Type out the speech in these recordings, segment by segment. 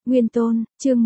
Nguyên Tôn, chương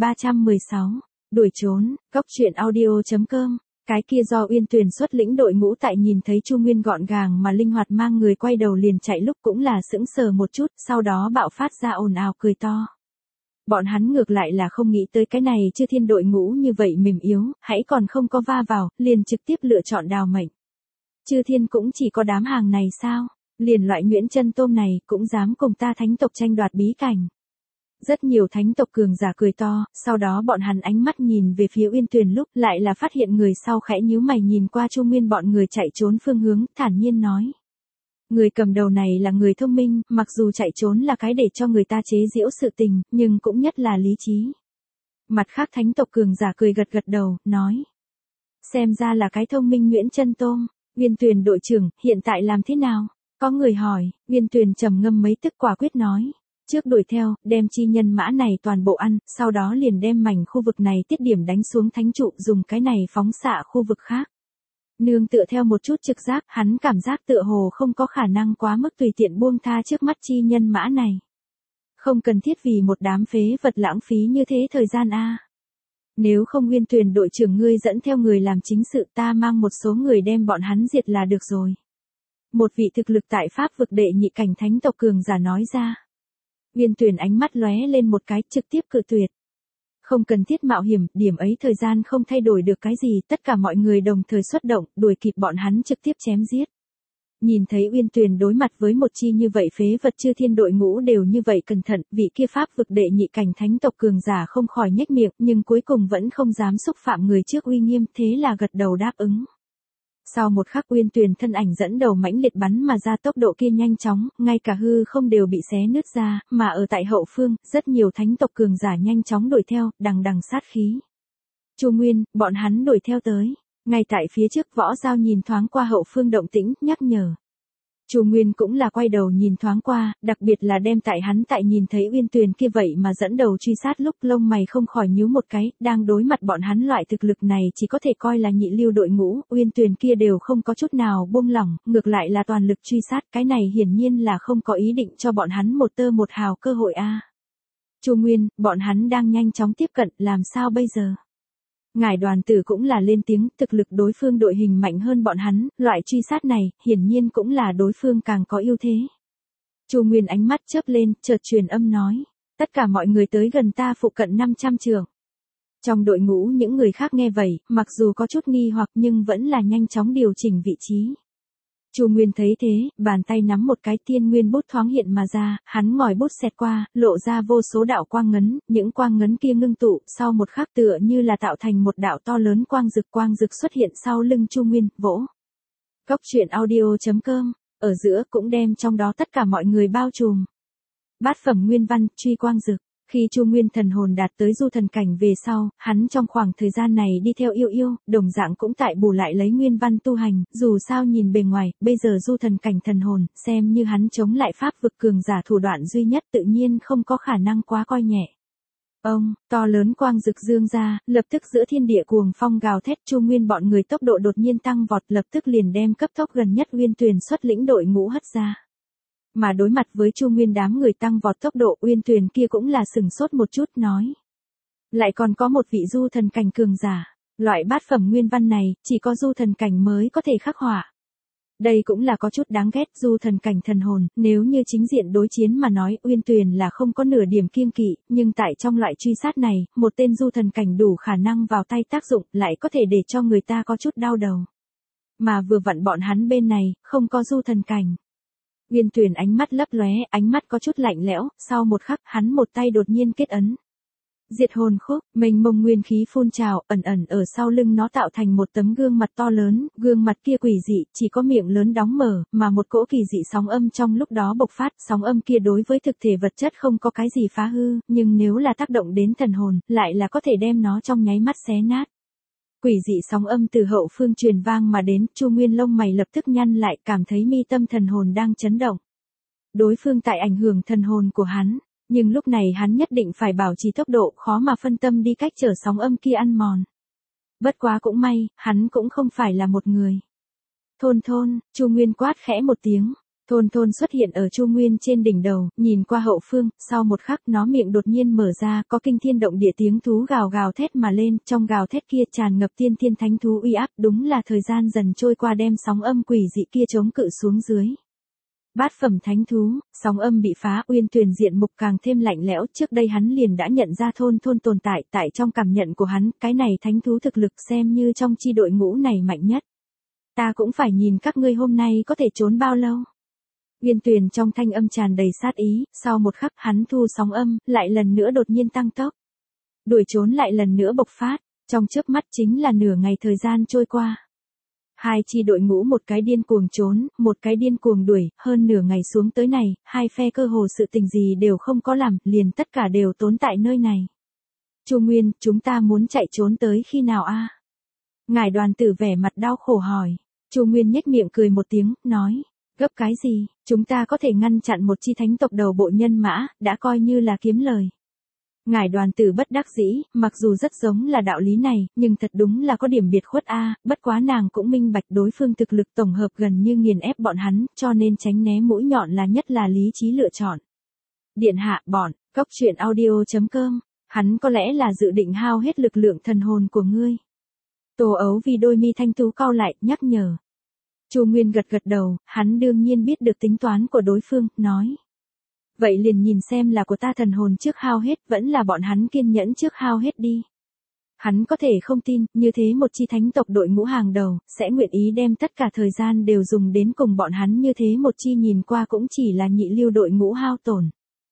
1316, đuổi trốn, góc truyện audio.com. Cái kia do Uyên Tuyền xuất lĩnh đội ngũ tại nhìn thấy Chu Nguyên gọn gàng mà linh hoạt mang người quay đầu liền chạy lúc cũng là sững sờ một chút, sau đó bạo phát ra ồn ào cười to. Bọn hắn ngược lại là không nghĩ tới cái này Chư Thiên đội ngũ như vậy mềm yếu, hãy còn không có va vào, liền trực tiếp lựa chọn đào mệnh. Chư Thiên cũng chỉ có đám hàng này sao? Liền loại nhuyễn chân tôm này cũng dám cùng ta thánh tộc tranh đoạt bí cảnh. Rất nhiều thánh tộc cường giả cười to, sau đó bọn hắn ánh mắt nhìn về phía Uyên Tuyền lúc lại là phát hiện người sau khẽ nhíu mày nhìn qua Chu Nguyên bọn người chạy trốn phương hướng, thản nhiên nói. Người cầm đầu này là người thông minh, mặc dù chạy trốn là cái để cho người ta chế giễu sự tình, nhưng cũng nhất là lý trí. Mặt khác thánh tộc cường giả cười gật gật đầu, nói. Xem ra là cái thông minh nhuyễn chân tôm. Uyên Tuyền đội trưởng, hiện tại làm thế nào? Có người hỏi, Uyên Tuyền trầm ngâm mấy tức quả quyết nói. Trước đuổi theo, đem chi nhân mã này toàn bộ ăn, sau đó liền đem mảnh khu vực này tiết điểm đánh xuống thánh trụ dùng cái này phóng xạ khu vực khác. Nương tựa theo một chút trực giác, hắn cảm giác tựa hồ không có khả năng quá mức tùy tiện buông tha trước mắt chi nhân mã này. Không cần thiết vì một đám phế vật lãng phí như thế thời gian a. Nếu không Uyên Tuyền đội trưởng ngươi dẫn theo người làm chính sự ta mang một số người đem bọn hắn diệt là được rồi. Một vị thực lực tại Pháp vực đệ nhị cảnh thánh tộc cường giả nói ra. Uyên Tuyền ánh mắt lóe lên một cái trực tiếp cự tuyệt. Không cần thiết mạo hiểm, điểm ấy thời gian không thay đổi được cái gì, tất cả mọi người đồng thời xuất động, đuổi kịp bọn hắn trực tiếp chém giết. Nhìn thấy Uyên Tuyền đối mặt với một chi như vậy phế vật Chư Thiên đội ngũ đều như vậy cẩn thận, vị kia Pháp vực đệ nhị cảnh thánh tộc cường giả không khỏi nhếch miệng, nhưng cuối cùng vẫn không dám xúc phạm người trước uy nghiêm, thế là gật đầu đáp ứng. Sau một khắc Uyên Tuyền thân ảnh dẫn đầu mãnh liệt bắn mà ra tốc độ kia nhanh chóng, ngay cả hư không đều bị xé nứt ra, mà ở tại hậu phương, rất nhiều thánh tộc cường giả nhanh chóng đuổi theo, đằng đằng sát khí. Chu Nguyên, bọn hắn đuổi theo tới. Ngay tại phía trước Võ Giao nhìn thoáng qua hậu phương động tĩnh, nhắc nhở. Chu Nguyên cũng là quay đầu nhìn thoáng qua, đặc biệt là đem tại hắn tại nhìn thấy Uyên Tuyền kia vậy mà dẫn đầu truy sát lúc lông mày không khỏi nhíu một cái, đang đối mặt bọn hắn loại thực lực này chỉ có thể coi là nhị lưu đội ngũ, Uyên Tuyền kia đều không có chút nào buông lỏng, ngược lại là toàn lực truy sát, cái này hiển nhiên là không có ý định cho bọn hắn một tơ một hào cơ hội a. Chu Nguyên, bọn hắn đang nhanh chóng tiếp cận, làm sao bây giờ? Ngài đoàn tử cũng là lên tiếng, thực lực đối phương đội hình mạnh hơn bọn hắn, loại truy sát này, hiển nhiên cũng là đối phương càng có ưu thế. Chu Nguyên ánh mắt chớp lên, chợt truyền âm nói, tất cả mọi người tới gần ta phụ cận 500 trượng. Trong đội ngũ những người khác nghe vậy, mặc dù có chút nghi hoặc nhưng vẫn là nhanh chóng điều chỉnh vị trí. Chu Nguyên thấy thế, bàn tay nắm một cái tiên nguyên bút thoáng hiện mà ra, hắn ngòi bút xẹt qua, lộ ra vô số đạo quang ngấn, những quang ngấn kia ngưng tụ, sau một khắc tựa như là tạo thành một đạo to lớn quang rực xuất hiện sau lưng Chu Nguyên, vỗ. Góc truyện audio.com, ở giữa cũng đem trong đó tất cả mọi người bao trùm. Bát phẩm nguyên văn, truy quang rực. Khi Chu Nguyên thần hồn đạt tới du thần cảnh về sau, hắn trong khoảng thời gian này đi theo yêu, đồng dạng cũng tại bù lại lấy nguyên văn tu hành, dù sao nhìn bề ngoài, bây giờ du thần cảnh thần hồn, xem như hắn chống lại Pháp vực cường giả thủ đoạn duy nhất tự nhiên không có khả năng quá coi nhẹ. To lớn quang rực dương ra, lập tức giữa thiên địa cuồng phong gào thét Chu Nguyên bọn người tốc độ đột nhiên tăng vọt lập tức liền đem cấp tốc gần nhất Uyên Tuyền xuất lĩnh đội ngũ hất ra. Mà đối mặt với Chu Nguyên đám người tăng vọt tốc độ Uyên Tuyền kia cũng là sừng sốt một chút nói. Lại còn có một vị du thần cảnh cường giả, loại bát phẩm nguyên văn này, chỉ có du thần cảnh mới có thể khắc họa. Đây cũng là có chút đáng ghét du thần cảnh thần hồn, nếu như chính diện đối chiến mà nói Uyên Tuyền là không có nửa điểm kiêng kỵ, nhưng tại trong loại truy sát này, một tên du thần cảnh đủ khả năng vào tay tác dụng lại có thể để cho người ta có chút đau đầu. Mà vừa vặn bọn hắn bên này, không có du thần cảnh. Uyên Tuyền ánh mắt lấp lóe, ánh mắt có chút lạnh lẽo, sau một khắc, hắn một tay đột nhiên kết ấn. Diệt hồn khúc, mênh mông nguyên khí phun trào, ẩn ở sau lưng nó tạo thành một tấm gương mặt to lớn, gương mặt kia quỷ dị, chỉ có miệng lớn đóng mở, mà một cỗ kỳ dị sóng âm trong lúc đó bộc phát, sóng âm kia đối với thực thể vật chất không có cái gì phá hư, nhưng nếu là tác động đến thần hồn, lại là có thể đem nó trong nháy mắt xé nát. Quỷ dị sóng âm từ hậu phương truyền vang mà đến, Chu Nguyên lông mày lập tức nhăn lại, cảm thấy mi tâm thần hồn đang chấn động. Đối phương tại ảnh hưởng thần hồn của hắn, nhưng lúc này hắn nhất định phải bảo trì tốc độ, khó mà phân tâm đi cách trở sóng âm kia ăn mòn. Bất quá cũng may, hắn cũng không phải là một người. Thôn, Chu Nguyên quát khẽ một tiếng. Thôn thôn xuất hiện ở Chu Nguyên trên đỉnh đầu, nhìn qua hậu phương, sau một khắc nó miệng đột nhiên mở ra, có kinh thiên động địa tiếng thú gào gào thét mà lên, trong gào thét kia tràn ngập tiên thiên thánh thú uy áp, đúng là thời gian dần trôi qua đem sóng âm quỷ dị kia chống cự xuống dưới. Bát phẩm thánh thú, sóng âm bị phá, Uyên Tuyền diện mục càng thêm lạnh lẽo, trước đây hắn liền đã nhận ra thôn thôn tồn tại trong cảm nhận của hắn, cái này thánh thú thực lực xem như trong chi đội ngũ này mạnh nhất. Ta cũng phải nhìn các ngươi hôm nay có thể trốn bao lâu. Uyên Tuyền trong thanh âm tràn đầy sát ý, sau một khắc hắn thu sóng âm, lại lần nữa đột nhiên tăng tốc. Đuổi trốn lại lần nữa bộc phát, trong chớp mắt chính là nửa ngày thời gian trôi qua. Hai chi đội ngũ một cái điên cuồng trốn, một cái điên cuồng đuổi, hơn nửa ngày xuống tới này, hai phe cơ hồ sự tình gì đều không có làm, liền tất cả đều tốn tại nơi này. Chu Nguyên, chúng ta muốn chạy trốn tới khi nào a? Ngải Đoàn Tử vẻ mặt đau khổ hỏi. Chu Nguyên nhếch miệng cười một tiếng, nói, gấp cái gì, chúng ta có thể ngăn chặn một chi thánh tộc đầu bộ nhân mã, đã coi như là kiếm lời. Ngải Đoàn Tử bất đắc dĩ, mặc dù rất giống là đạo lý này, nhưng thật đúng là có điểm biệt khuất a, bất quá nàng cũng minh bạch đối phương thực lực tổng hợp gần như nghiền ép bọn hắn, cho nên tránh né mũi nhọn là nhất là lý trí lựa chọn. Điện hạ, bọn, cóc truyện audio.com, hắn có lẽ là dự định hao hết lực lượng thần hồn của ngươi. Tô Ấu vì đôi mi thanh tú cau lại, nhắc nhở. Chu Nguyên gật gật đầu, hắn đương nhiên biết được tính toán của đối phương, nói. Vậy liền nhìn xem là của ta thần hồn trước hao hết, vẫn là bọn hắn kiên nhẫn trước hao hết đi. Hắn có thể không tin, như thế một chi thánh tộc đội ngũ hàng đầu, sẽ nguyện ý đem tất cả thời gian đều dùng đến cùng bọn hắn như thế một chi nhìn qua cũng chỉ là nhị lưu đội ngũ hao tổn.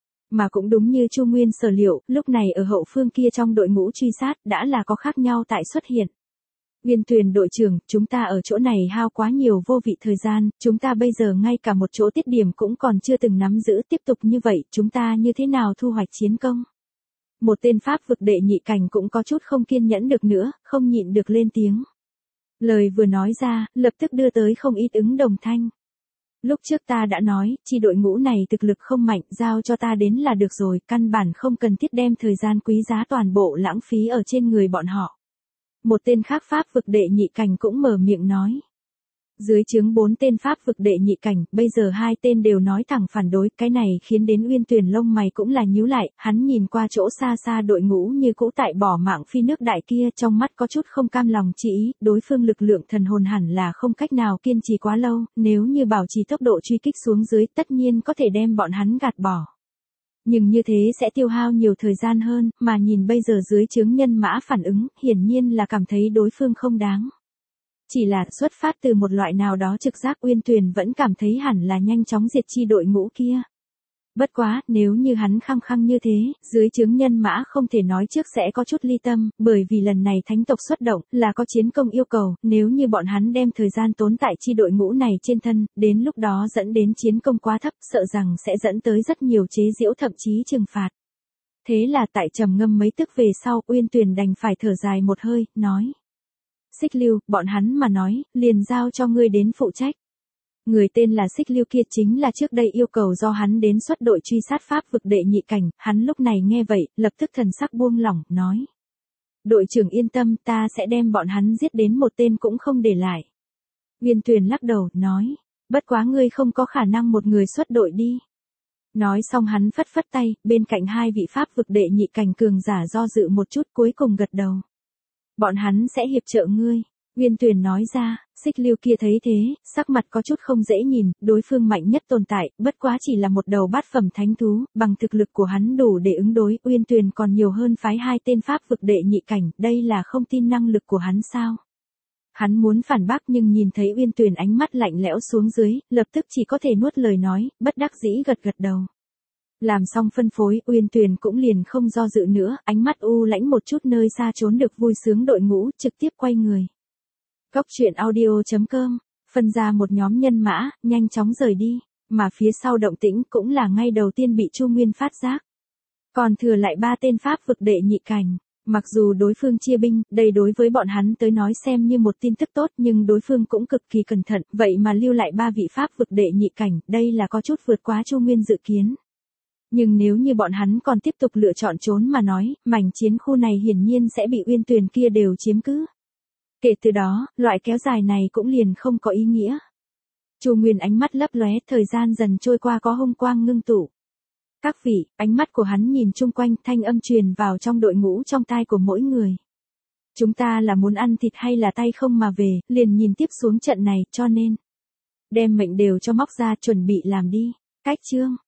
Mà cũng đúng như Chu Nguyên sở liệu, lúc này ở hậu phương kia trong đội ngũ truy sát, đã là có khác nhau tại xuất hiện. Uyên Tuyền đội trưởng, chúng ta ở chỗ này hao quá nhiều vô vị thời gian, chúng ta bây giờ ngay cả một chỗ tiết điểm cũng còn chưa từng nắm giữ, tiếp tục như vậy, chúng ta như thế nào thu hoạch chiến công? Một tên Pháp vực đệ nhị cảnh cũng có chút không kiên nhẫn được nữa, không nhịn được lên tiếng. Lời vừa nói ra, lập tức đưa tới không ít ứng đồng thanh. Lúc trước ta đã nói, chi đội ngũ này thực lực không mạnh, giao cho ta đến là được rồi, căn bản không cần thiết đem thời gian quý giá toàn bộ lãng phí ở trên người bọn họ. Một tên khác Pháp vực đệ nhị cảnh cũng mở miệng nói. Dưới trướng 4 tên Pháp vực đệ nhị cảnh, bây giờ 2 tên đều nói thẳng phản đối, cái này khiến đến Uyên Tuyền lông mày cũng là nhíu lại, hắn nhìn qua chỗ xa xa đội ngũ như cũ tại bỏ mạng phi nước đại kia, trong mắt có chút không cam lòng chỉ ý, đối phương lực lượng thần hồn hẳn là không cách nào kiên trì quá lâu, nếu như bảo trì tốc độ truy kích xuống dưới, tất nhiên có thể đem bọn hắn gạt bỏ. Nhưng như thế sẽ tiêu hao nhiều thời gian hơn, mà nhìn bây giờ dưới trướng nhân mã phản ứng, hiển nhiên là cảm thấy đối phương không đáng. Chỉ là xuất phát từ một loại nào đó trực giác, Uyên Tuyền vẫn cảm thấy hẳn là nhanh chóng diệt chi đội ngũ kia. Bất quá, nếu như hắn khăng khăng như thế, dưới trướng nhân mã không thể nói trước sẽ có chút ly tâm, bởi vì lần này thánh tộc xuất động, là có chiến công yêu cầu, nếu như bọn hắn đem thời gian tốn tại chi đội ngũ này trên thân, đến lúc đó dẫn đến chiến công quá thấp, sợ rằng sẽ dẫn tới rất nhiều chế giễu thậm chí trừng phạt. Thế là tại trầm ngâm mấy tức về sau, Uyên Tuyền đành phải thở dài một hơi, nói. Xích Lưu, bọn hắn mà nói, liền giao cho ngươi đến phụ trách. Người tên là Xích Lưu kia chính là trước đây yêu cầu do hắn đến xuất đội truy sát Pháp vực đệ nhị cảnh, hắn lúc này nghe vậy, lập tức thần sắc buông lỏng, nói. Đội trưởng yên tâm, ta sẽ đem bọn hắn giết đến một tên cũng không để lại. Uyên Tuyền lắc đầu, nói. Bất quá ngươi không có khả năng một người xuất đội đi. Nói xong hắn phất phất tay, bên cạnh 2 vị Pháp vực đệ nhị cảnh cường giả do dự một chút cuối cùng gật đầu. Bọn hắn sẽ hiệp trợ ngươi. Uyên Tuyền nói ra, Xích Lưu kia thấy thế, sắc mặt có chút không dễ nhìn, đối phương mạnh nhất tồn tại, bất quá chỉ là một đầu bát phẩm thánh thú, bằng thực lực của hắn đủ để ứng đối, Uyên Tuyền còn nhiều hơn phái 2 tên Pháp vực đệ nhị cảnh, đây là không tin năng lực của hắn sao? Hắn muốn phản bác nhưng nhìn thấy Uyên Tuyền ánh mắt lạnh lẽo xuống dưới, lập tức chỉ có thể nuốt lời nói, bất đắc dĩ gật gật đầu. Làm xong phân phối, Uyên Tuyền cũng liền không do dự nữa, ánh mắt u lãnh một chút nơi xa trốn được vui sướng đội ngũ, trực tiếp quay người. Cóc truyện audio.com, phân ra một nhóm nhân mã, nhanh chóng rời đi, mà phía sau động tĩnh cũng là ngay đầu tiên bị Chu Nguyên phát giác. Còn thừa lại 3 tên Pháp vực đệ nhị cảnh. Mặc dù đối phương chia binh, đây đối với bọn hắn tới nói xem như một tin tức tốt nhưng đối phương cũng cực kỳ cẩn thận, vậy mà lưu lại 3 vị Pháp vực đệ nhị cảnh, đây là có chút vượt quá Chu Nguyên dự kiến. Nhưng nếu như bọn hắn còn tiếp tục lựa chọn trốn mà nói, mảnh chiến khu này hiển nhiên sẽ bị Uyên Tuyền kia đều chiếm cứ. Kể từ đó, loại kéo dài này cũng liền không có ý nghĩa. Chu Nguyên ánh mắt lấp lóe, thời gian dần trôi qua có hung quang ngưng tụ. Các vị, ánh mắt của hắn nhìn chung quanh, thanh âm truyền vào trong đội ngũ trong tai của mỗi người. Chúng ta là muốn ăn thịt hay là tay không mà về, liền nhìn tiếp xuống trận này, cho nên đem mệnh đều cho móc ra, chuẩn bị làm đi. Cách chương